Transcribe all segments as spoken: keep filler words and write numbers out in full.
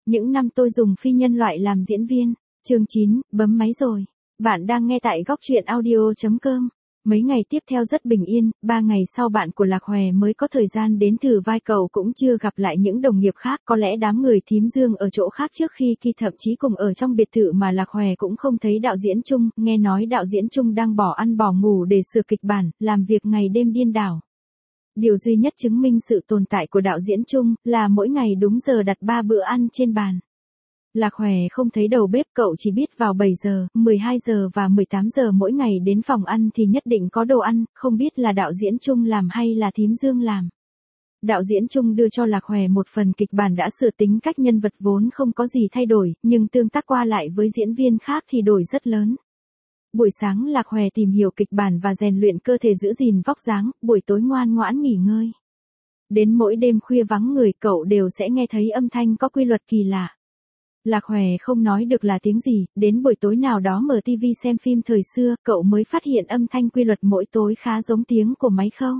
Những năm tôi dùng phi nhân loại làm diễn viên. Chương chín, bấm máy rồi. Bạn đang nghe tại góc truyện audio chấm com. Mấy ngày tiếp theo rất bình yên, ba ngày sau bạn của Lạc Hòe mới có thời gian đến thử vai, cậu cũng chưa gặp lại những đồng nghiệp khác, có lẽ đám người thím Dương ở chỗ khác trước khi Ki thậm chí cùng ở trong biệt thự mà Lạc Hòe cũng không thấy đạo diễn Trung, nghe nói đạo diễn Trung đang bỏ ăn bỏ ngủ để sửa kịch bản, làm việc ngày đêm điên đảo. Điều duy nhất chứng minh sự tồn tại của đạo diễn Trung là mỗi ngày đúng giờ đặt ba bữa ăn trên bàn. Lạc Hòe không thấy đầu bếp, cậu chỉ biết vào bảy giờ, mười hai giờ và mười tám giờ mỗi ngày đến phòng ăn thì nhất định có đồ ăn, không biết là đạo diễn Trung làm hay là thím Dương làm. Đạo diễn Trung đưa cho Lạc Hòe một phần kịch bản đã sửa, tính cách nhân vật vốn không có gì thay đổi, nhưng tương tác qua lại với diễn viên khác thì đổi rất lớn. Buổi sáng Lạc Hòe tìm hiểu kịch bản và rèn luyện cơ thể giữ gìn vóc dáng, buổi tối ngoan ngoãn nghỉ ngơi. Đến mỗi đêm khuya vắng người, cậu đều sẽ nghe thấy âm thanh có quy luật kỳ lạ. Lạc Hòe không nói được là tiếng gì, đến buổi tối nào đó mở tivi xem phim thời xưa, cậu mới phát hiện âm thanh quy luật mỗi tối khá giống tiếng của máy khâu.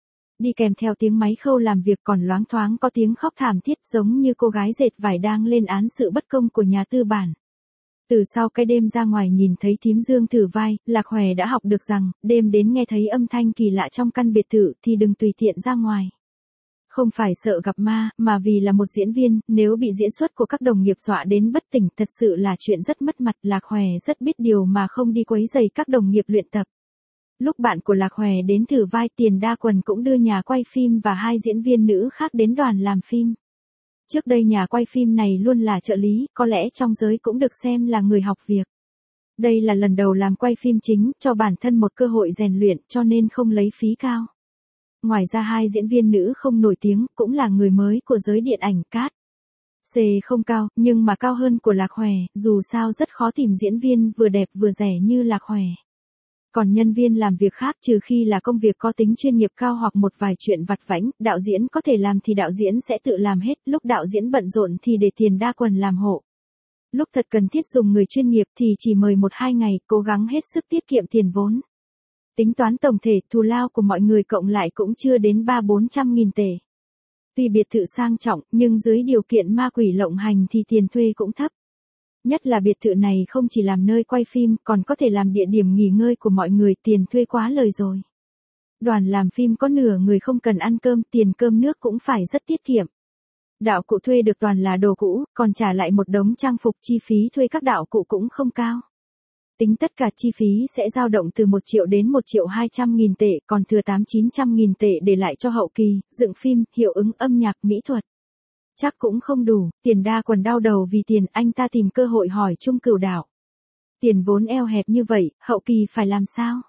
Đi kèm theo tiếng máy khâu làm việc còn loáng thoáng có tiếng khóc thảm thiết, giống như cô gái dệt vải đang lên án sự bất công của nhà tư bản. Từ sau cái đêm ra ngoài nhìn thấy thím Dương thử vai, Lạc Hòe đã học được rằng, đêm đến nghe thấy âm thanh kỳ lạ trong căn biệt thự thì đừng tùy tiện ra ngoài. Không phải sợ gặp ma, mà vì là một diễn viên, nếu bị diễn xuất của các đồng nghiệp dọa đến bất tỉnh thật sự là chuyện rất mất mặt. Lạc Hòe rất biết điều mà không đi quấy rầy các đồng nghiệp luyện tập. Lúc bạn của Lạc Hòe đến thử vai, Tiền Đa Quần cũng đưa nhà quay phim và hai diễn viên nữ khác đến đoàn làm phim. Trước đây nhà quay phim này luôn là trợ lý, có lẽ trong giới cũng được xem là người học việc. Đây là lần đầu làm quay phim chính, cho bản thân một cơ hội rèn luyện cho nên không lấy phí cao. Ngoài ra hai diễn viên nữ không nổi tiếng, cũng là người mới của giới điện ảnh, cát xê không cao, nhưng mà cao hơn của Lạc Hòe, dù sao rất khó tìm diễn viên vừa đẹp vừa rẻ như Lạc Hòe. Còn nhân viên làm việc khác, trừ khi là công việc có tính chuyên nghiệp cao hoặc một vài chuyện vặt vãnh, đạo diễn có thể làm thì đạo diễn sẽ tự làm hết, lúc đạo diễn bận rộn thì để Tiền Đa Quần làm hộ. Lúc thật cần thiết dùng người chuyên nghiệp thì chỉ mời một hai ngày, cố gắng hết sức tiết kiệm tiền vốn. Tính toán tổng thể, thù lao của mọi người cộng lại cũng chưa đến ba bốn trăm nghìn tệ. Tuy biệt thự sang trọng, nhưng dưới điều kiện ma quỷ lộng hành thì tiền thuê cũng thấp. Nhất là biệt thự này không chỉ làm nơi quay phim, còn có thể làm địa điểm nghỉ ngơi của mọi người, tiền thuê quá lời rồi. Đoàn làm phim có nửa người không cần ăn cơm, tiền cơm nước cũng phải rất tiết kiệm. Đạo cụ thuê được toàn là đồ cũ, còn trả lại một đống trang phục, chi phí thuê các đạo cụ cũng không cao. Tính tất cả chi phí sẽ dao động từ một triệu đến một triệu hai trăm nghìn tệ, còn thừa tám chín trăm nghìn tệ để lại cho hậu kỳ, dựng phim, hiệu ứng âm nhạc, mỹ thuật. Chắc cũng không đủ. Tiền Đa Quần đau đầu vì tiền, anh ta tìm cơ hội hỏi Trung Cửu Đạo. Tiền vốn eo hẹp như vậy, hậu kỳ phải làm sao?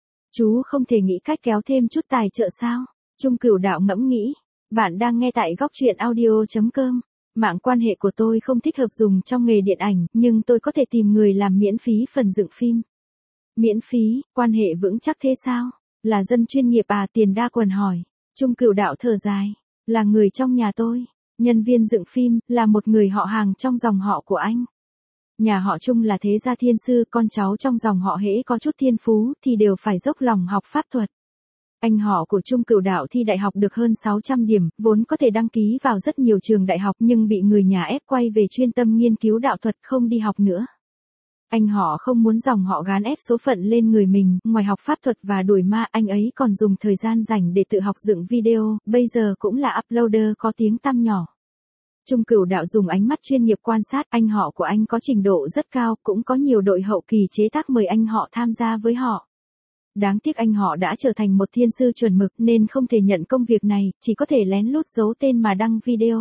Chú không thể nghĩ cách kéo thêm chút tài trợ sao? Trung Cửu Đạo ngẫm nghĩ. Bạn đang nghe tại góc truyện audio chấm com. Mạng quan hệ của tôi không thích hợp dùng trong nghề điện ảnh, nhưng tôi có thể tìm người làm miễn phí phần dựng phim. Miễn phí, quan hệ vững chắc thế sao? Là dân chuyên nghiệp à? Tiền Đa Quần hỏi. Trung Cửu Đạo thở dài. Là người trong nhà tôi. Nhân viên dựng phim, là một người họ hàng trong dòng họ của anh. Nhà họ Trung là thế gia thiên sư, con cháu trong dòng họ hễ có chút thiên phú thì đều phải dốc lòng học pháp thuật. Anh họ của Trung Cửu Đạo thi đại học được hơn sáu trăm điểm, vốn có thể đăng ký vào rất nhiều trường đại học nhưng bị người nhà ép quay về chuyên tâm nghiên cứu đạo thuật, không đi học nữa. Anh họ không muốn dòng họ gán ép số phận lên người mình, ngoài học pháp thuật và đuổi ma, anh ấy còn dùng thời gian rảnh để tự học dựng video, bây giờ cũng là uploader có tiếng tăm nhỏ. Trung Cửu Đạo dùng ánh mắt chuyên nghiệp quan sát, anh họ của anh có trình độ rất cao, cũng có nhiều đội hậu kỳ chế tác mời anh họ tham gia với họ. Đáng tiếc anh họ đã trở thành một thiên sư chuẩn mực nên không thể nhận công việc này, chỉ có thể lén lút giấu tên mà đăng video.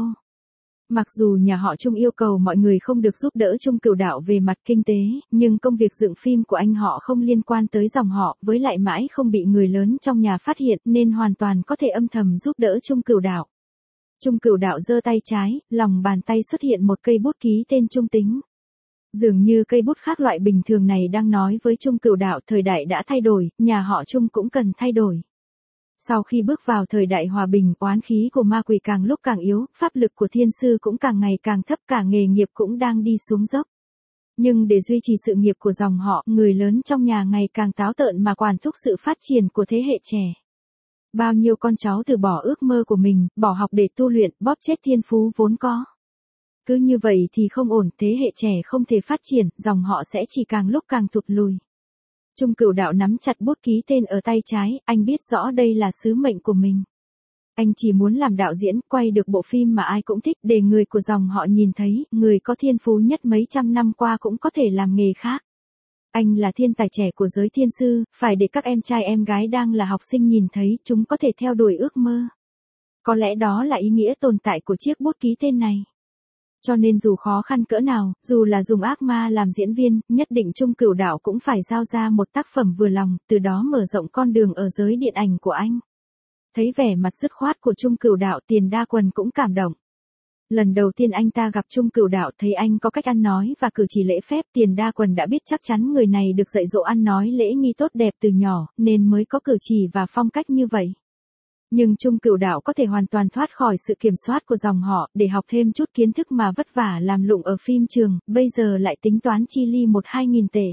Mặc dù nhà họ Trung yêu cầu mọi người không được giúp đỡ Trung Cửu Đạo về mặt kinh tế, nhưng công việc dựng phim của anh họ không liên quan tới dòng họ, với lại mãi không bị người lớn trong nhà phát hiện nên hoàn toàn có thể âm thầm giúp đỡ Trung Cửu Đạo. Trung Cửu Đạo giơ tay trái, lòng bàn tay xuất hiện một cây bút ký tên Trung Tính. Dường như cây bút khác loại bình thường này đang nói với Trung Cửu Đạo, thời đại đã thay đổi, nhà họ Trung cũng cần thay đổi. Sau khi bước vào thời đại hòa bình, oán khí của ma quỷ càng lúc càng yếu, pháp lực của thiên sư cũng càng ngày càng thấp, cả nghề nghiệp cũng đang đi xuống dốc. Nhưng để duy trì sự nghiệp của dòng họ, người lớn trong nhà ngày càng táo tợn mà quản thúc sự phát triển của thế hệ trẻ. Bao nhiêu con cháu từ bỏ ước mơ của mình, bỏ học để tu luyện, bóp chết thiên phú vốn có. Cứ như vậy thì không ổn, thế hệ trẻ không thể phát triển, dòng họ sẽ chỉ càng lúc càng tụt lùi. Trung Cửu Đạo nắm chặt bút ký tên ở tay trái, anh biết rõ đây là sứ mệnh của mình. Anh chỉ muốn làm đạo diễn, quay được bộ phim mà ai cũng thích, để người của dòng họ nhìn thấy, người có thiên phú nhất mấy trăm năm qua cũng có thể làm nghề khác. Anh là thiên tài trẻ của giới thiên sư, phải để các em trai em gái đang là học sinh nhìn thấy, chúng có thể theo đuổi ước mơ. Có lẽ đó là ý nghĩa tồn tại của chiếc bút ký tên này. Cho nên dù khó khăn cỡ nào, dù là dùng ác ma làm diễn viên, nhất định Trung Cửu Đạo cũng phải giao ra một tác phẩm vừa lòng, từ đó mở rộng con đường ở giới điện ảnh của anh. Thấy vẻ mặt dứt khoát của Trung Cửu Đạo, Tiền Đa Quần cũng cảm động. Lần đầu tiên anh ta gặp Trung Cửu Đạo thấy anh có cách ăn nói và cử chỉ lễ phép, Tiền Đa Quần đã biết chắc chắn người này được dạy dỗ ăn nói lễ nghi tốt đẹp từ nhỏ, nên mới có cử chỉ và phong cách như vậy. Nhưng Trung Cửu Đạo có thể hoàn toàn thoát khỏi sự kiểm soát của dòng họ, để học thêm chút kiến thức mà vất vả làm lụng ở phim trường, bây giờ lại tính toán chi ly một hai nghìn tệ.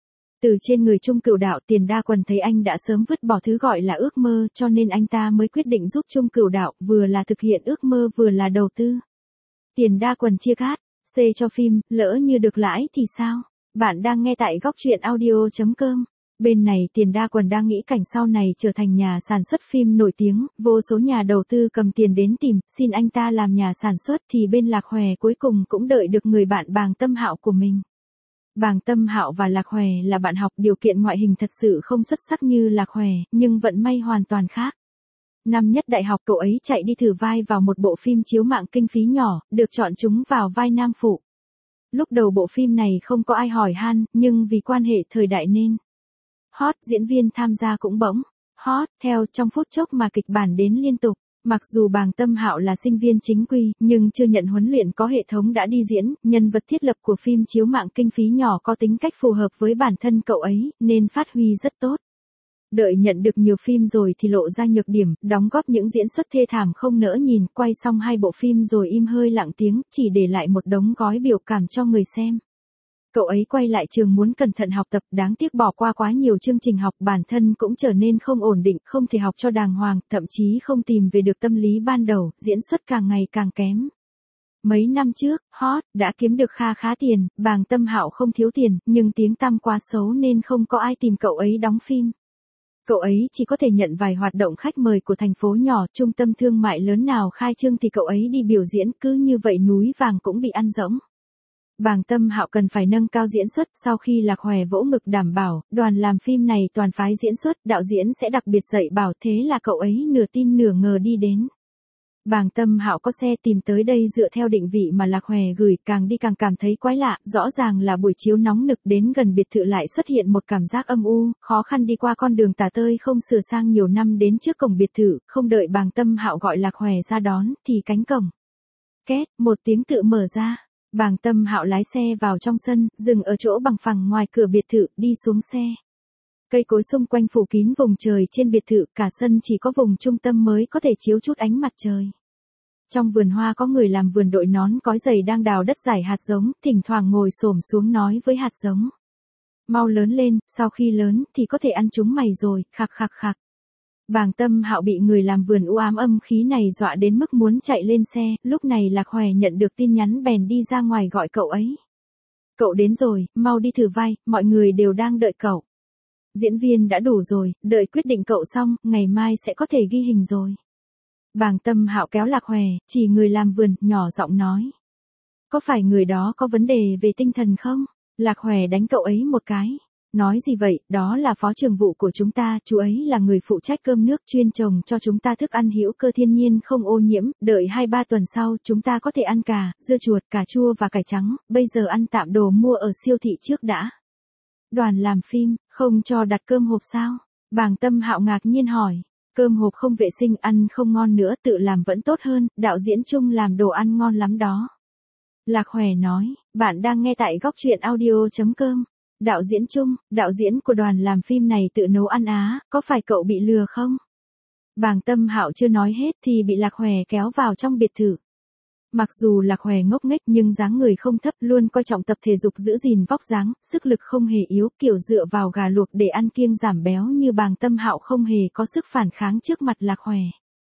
Từ trên người Trung Cửu Đạo, Tiền Đa Quần thấy anh đã sớm vứt bỏ thứ gọi là ước mơ, cho nên anh ta mới quyết định giúp Trung Cửu Đạo, vừa là thực hiện ước mơ vừa là đầu tư. Tiền Đa Quần chia cát, C cho phim, lỡ như được lãi thì sao? Bạn đang nghe tại góc truyện audio chấm com. Bên này Tiền Đa Quần đang nghĩ cảnh sau này trở thành nhà sản xuất phim nổi tiếng, vô số nhà đầu tư cầm tiền đến tìm, xin anh ta làm nhà sản xuất, thì bên Lạc Hòe cuối cùng cũng đợi được người bạn Bàng Tâm Hạo của mình. Bàng Tâm Hạo và Lạc Hòe là bạn học, điều kiện ngoại hình thật sự không xuất sắc như Lạc Hòe, nhưng vận may hoàn toàn khác. Năm nhất đại học cậu ấy chạy đi thử vai vào một bộ phim chiếu mạng kinh phí nhỏ, được chọn trúng vào vai nam phụ. Lúc đầu bộ phim này không có ai hỏi han, nhưng vì quan hệ thời đại nên hot, diễn viên tham gia cũng bỗng hot theo, trong phút chốc mà kịch bản đến liên tục. Mặc dù Bàng Tâm Hạo là sinh viên chính quy, nhưng chưa nhận huấn luyện có hệ thống đã đi diễn, nhân vật thiết lập của phim chiếu mạng kinh phí nhỏ có tính cách phù hợp với bản thân cậu ấy, nên phát huy rất tốt. Đợi nhận được nhiều phim rồi thì lộ ra nhược điểm, đóng góp những diễn xuất thê thảm không nỡ nhìn, quay xong hai bộ phim rồi im hơi lặng tiếng, chỉ để lại một đống gói biểu cảm cho người xem. Cậu ấy quay lại trường muốn cẩn thận học tập, đáng tiếc bỏ qua quá nhiều chương trình học, bản thân cũng trở nên không ổn định, không thể học cho đàng hoàng, thậm chí không tìm về được tâm lý ban đầu, diễn xuất càng ngày càng kém. Mấy năm trước, hot, đã kiếm được kha khá tiền, Bàng Tâm Hạo không thiếu tiền, nhưng tiếng tăm quá xấu nên không có ai tìm cậu ấy đóng phim. Cậu ấy chỉ có thể nhận vài hoạt động khách mời của thành phố nhỏ, trung tâm thương mại lớn nào khai trương thì cậu ấy đi biểu diễn, cứ như vậy núi vàng cũng bị ăn rỗng. Bàng Tâm Hạo cần phải nâng cao diễn xuất, sau khi Lạc Hòe vỗ ngực đảm bảo, đoàn làm phim này toàn phái diễn xuất, đạo diễn sẽ đặc biệt dạy bảo, thế là cậu ấy nửa tin nửa ngờ đi đến. Bàng Tâm Hạo có xe tìm tới đây dựa theo định vị mà Lạc Hòe gửi, càng đi càng cảm thấy quái lạ, rõ ràng là buổi chiếu nóng nực, đến gần biệt thự lại xuất hiện một cảm giác âm u, khó khăn đi qua con đường tả tơi không sửa sang nhiều năm, đến trước cổng biệt thự, không đợi Bàng Tâm Hạo gọi Lạc Hòe ra đón, thì cánh cổng két, một tiếng tự mở ra. Bàng Tâm Hạo lái xe vào trong sân, dừng ở chỗ bằng phẳng ngoài cửa biệt thự, đi xuống xe. Cây cối xung quanh phủ kín vùng trời trên biệt thự, cả sân chỉ có vùng trung tâm mới có thể chiếu chút ánh mặt trời. Trong vườn hoa có người làm vườn đội nón cói giày đang đào đất rải hạt giống, thỉnh thoảng ngồi xổm xuống nói với hạt giống: mau lớn lên, sau khi lớn thì có thể ăn chúng mày rồi, khạc khạc khạc. Bàng Tâm Hạo bị người làm vườn u ám âm khí này dọa đến mức muốn chạy lên xe, lúc này Lạc Hòe nhận được tin nhắn bèn đi ra ngoài gọi cậu ấy. Cậu đến rồi, mau đi thử vai, mọi người đều đang đợi cậu. Diễn viên đã đủ rồi, đợi quyết định cậu xong, ngày mai sẽ có thể ghi hình rồi. Bàng Tâm Hạo kéo Lạc Hòe, chỉ người làm vườn, nhỏ giọng nói: có phải người đó có vấn đề về tinh thần không? Lạc Hòe đánh cậu ấy một cái. Nói gì vậy, đó là phó trưởng vụ của chúng ta, chú ấy là người phụ trách cơm nước, chuyên trồng cho chúng ta thức ăn hữu cơ thiên nhiên không ô nhiễm, đợi hai ba tuần sau chúng ta có thể ăn cà, dưa chuột, cà chua và cải trắng, bây giờ ăn tạm đồ mua ở siêu thị trước đã. Đoàn làm phim, không cho đặt cơm hộp sao? Bàng Tâm Hạo ngạc nhiên hỏi. Cơm hộp không vệ sinh, ăn không ngon nữa, tự làm vẫn tốt hơn, đạo diễn Trung làm đồ ăn ngon lắm đó. Lạc Hòe nói, bạn đang nghe tại góc truyện audio chấm com. Đạo diễn Trung, đạo diễn của đoàn làm phim này tự nấu ăn á, có phải cậu bị lừa không? Bàng Tâm Hạo chưa nói hết thì bị Lạc Hòe kéo vào trong biệt thự. Mặc dù Lạc Hòe ngốc nghếch nhưng dáng người không thấp, luôn coi trọng tập thể dục, giữ gìn vóc dáng, sức lực không hề yếu, kiểu dựa vào gà luộc để ăn kiêng giảm béo như Bàng Tâm Hạo không hề có sức phản kháng trước mặt Lạc Hòe.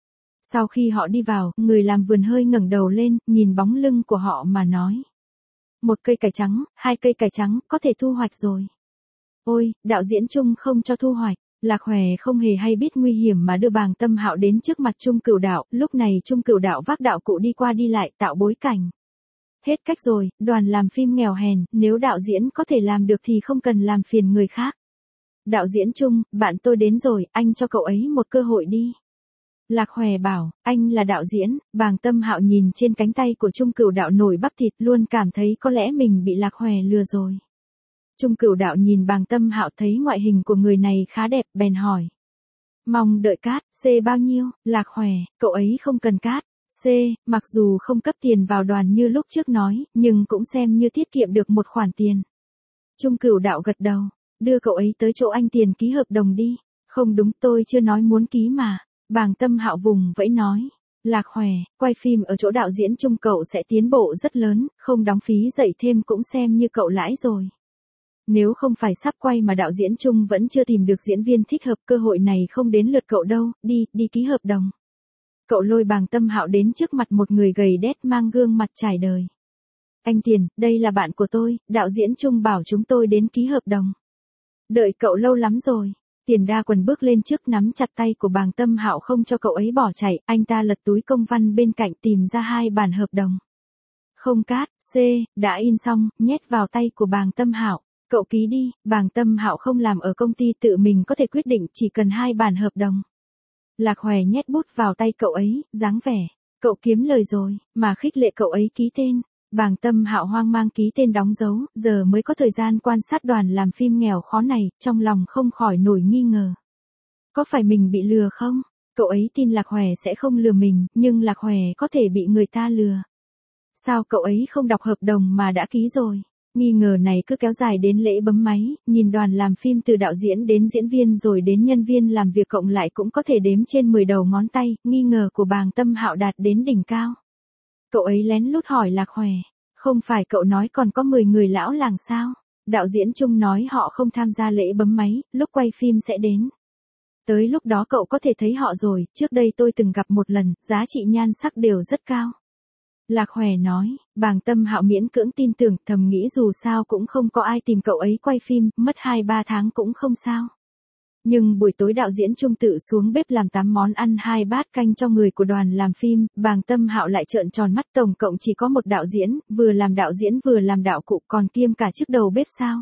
Sau khi họ đi vào, người làm vườn hơi ngẩng đầu lên, nhìn bóng lưng của họ mà nói. Một cây cải trắng, hai cây cải trắng, có thể thu hoạch rồi. Ôi, đạo diễn Trung không cho thu hoạch. Lạc Hòe không hề hay biết nguy hiểm mà đưa Bàng Tâm Hạo đến trước mặt Trung Cửu Đạo, lúc này Trung Cửu Đạo vác đạo cụ đi qua đi lại tạo bối cảnh. Hết cách rồi, đoàn làm phim nghèo hèn, nếu đạo diễn có thể làm được thì không cần làm phiền người khác. Đạo diễn Trung, bạn tôi đến rồi, anh cho cậu ấy một cơ hội đi. Lạc Hòe bảo, anh là đạo diễn. Bàng Tâm Hạo nhìn trên cánh tay của Trung Cửu Đạo nổi bắp thịt luôn cảm thấy có lẽ mình bị Lạc Hòe lừa rồi. Trung Cửu Đạo nhìn Bàng Tâm Hạo thấy ngoại hình của người này khá đẹp, bèn hỏi. Mong đợi cát, C bao nhiêu? Lạc Hòe, cậu ấy không cần cát. C, mặc dù không cấp tiền vào đoàn như lúc trước nói, nhưng cũng xem như tiết kiệm được một khoản tiền. Trung Cửu Đạo gật đầu, đưa cậu ấy tới chỗ anh Tiền ký hợp đồng đi. Không đúng, tôi chưa nói muốn ký mà. Bàng Tâm Hạo vùng vẫy nói. Lạc Hòe, quay phim ở chỗ đạo diễn Trung cậu sẽ tiến bộ rất lớn, không đóng phí dạy thêm cũng xem như cậu lãi rồi. Nếu không phải sắp quay mà đạo diễn Trung vẫn chưa tìm được diễn viên thích hợp, cơ hội này không đến lượt cậu đâu, đi, đi ký hợp đồng. Cậu lôi Bàng Tâm Hạo đến trước mặt một người gầy đét mang gương mặt trải đời. Anh Tiền, đây là bạn của tôi, đạo diễn Trung bảo chúng tôi đến ký hợp đồng. Đợi cậu lâu lắm rồi. Tiền Đa Quần bước lên trước nắm chặt tay của Bàng Tâm Hạo không cho cậu ấy bỏ chạy, anh ta lật túi công văn bên cạnh tìm ra hai bản hợp đồng. Không cát, C, đã in xong, nhét vào tay của Bàng Tâm Hạo. Cậu ký đi, Bàng Tâm Hạo không làm ở công ty tự mình có thể quyết định, chỉ cần hai bản hợp đồng. Lạc Hòe nhét bút vào tay cậu ấy, dáng vẻ, cậu kiếm lời rồi, mà khích lệ cậu ấy ký tên. Bàng Tâm Hạo hoang mang ký tên đóng dấu, giờ mới có thời gian quan sát đoàn làm phim nghèo khó này, trong lòng không khỏi nổi nghi ngờ. Có phải mình bị lừa không? Cậu ấy tin Lạc Hòe sẽ không lừa mình, nhưng Lạc Hòe có thể bị người ta lừa. Sao cậu ấy không đọc hợp đồng mà đã ký rồi? Nghi ngờ này cứ kéo dài đến lễ bấm máy, nhìn đoàn làm phim từ đạo diễn đến diễn viên rồi đến nhân viên làm việc cộng lại cũng có thể đếm trên mười đầu ngón tay, nghi ngờ của Bàng Tâm Hạo đạt đến đỉnh cao. Cậu ấy lén lút hỏi Lạc Hòe, không phải cậu nói còn có mười người lão làng sao? Đạo diễn Trung nói họ không tham gia lễ bấm máy, lúc quay phim sẽ đến. Tới lúc đó cậu có thể thấy họ rồi, trước đây tôi từng gặp một lần, giá trị nhan sắc đều rất cao. Lạc Hòe nói, Bàng Tâm Hạo miễn cưỡng tin tưởng, thầm nghĩ dù sao cũng không có ai tìm cậu ấy quay phim, mất hai ba tháng cũng không sao. Nhưng buổi tối đạo diễn Trung tự xuống bếp làm tám món ăn hai bát canh cho người của đoàn làm phim, Bàng Tâm Hạo lại trợn tròn mắt, tổng cộng chỉ có một đạo diễn, vừa làm đạo diễn vừa làm đạo cụ còn kiêm cả chức đầu bếp sao.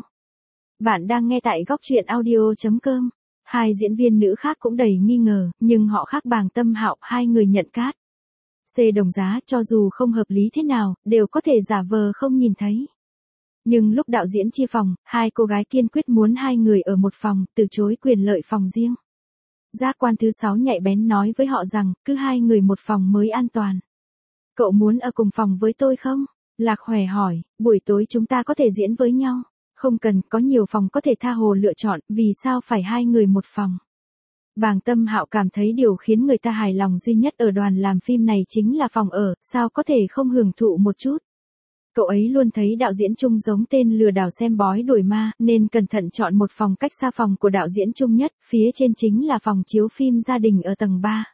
Bạn đang nghe tại góc truyện audio chấm com. Hai diễn viên nữ khác cũng đầy nghi ngờ, nhưng họ khác Bàng Tâm Hạo, hai người nhận cát. C đồng giá, cho dù không hợp lý thế nào, đều có thể giả vờ không nhìn thấy. Nhưng lúc đạo diễn chia phòng, hai cô gái kiên quyết muốn hai người ở một phòng, từ chối quyền lợi phòng riêng. Giác quan thứ sáu nhạy bén nói với họ rằng, cứ hai người một phòng mới an toàn. Cậu muốn ở cùng phòng với tôi không? Lạc Hòe hỏi, buổi tối chúng ta có thể diễn với nhau. Không cần, có nhiều phòng có thể tha hồ lựa chọn, vì sao phải hai người một phòng? Bàng Tâm Hạo cảm thấy điều khiến người ta hài lòng duy nhất ở đoàn làm phim này chính là phòng ở, sao có thể không hưởng thụ một chút. Cậu ấy luôn thấy đạo diễn Trung giống tên lừa đảo xem bói đuổi ma, nên cẩn thận chọn một phòng cách xa phòng của đạo diễn Trung nhất, phía trên chính là phòng chiếu phim gia đình ở tầng ba.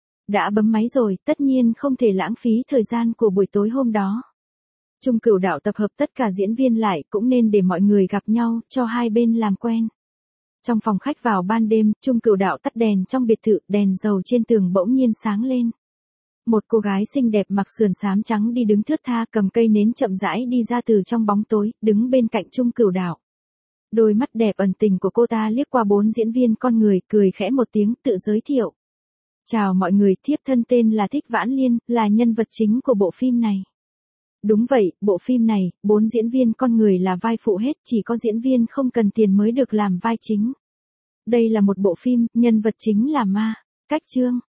Đã bấm máy rồi, tất nhiên không thể lãng phí thời gian của buổi tối hôm đó. Trung Cửu Đạo tập hợp tất cả diễn viên lại, cũng nên để mọi người gặp nhau, cho hai bên làm quen. Trong phòng khách vào ban đêm, Trung Cửu Đạo tắt đèn trong biệt thự, đèn dầu trên tường bỗng nhiên sáng lên. Một cô gái xinh đẹp mặc sườn xám trắng đi đứng thướt tha cầm cây nến chậm rãi đi ra từ trong bóng tối, đứng bên cạnh Trung Cửu Đạo. Đôi mắt đẹp ẩn tình của cô ta liếc qua bốn diễn viên con người, cười khẽ một tiếng tự giới thiệu. Chào mọi người, thiếp thân tên là Thích Vãn Liên, là nhân vật chính của bộ phim này. Đúng vậy, bộ phim này, bốn diễn viên con người là vai phụ hết, chỉ có diễn viên không cần tiền mới được làm vai chính. Đây là một bộ phim, nhân vật chính là ma. Cách chương,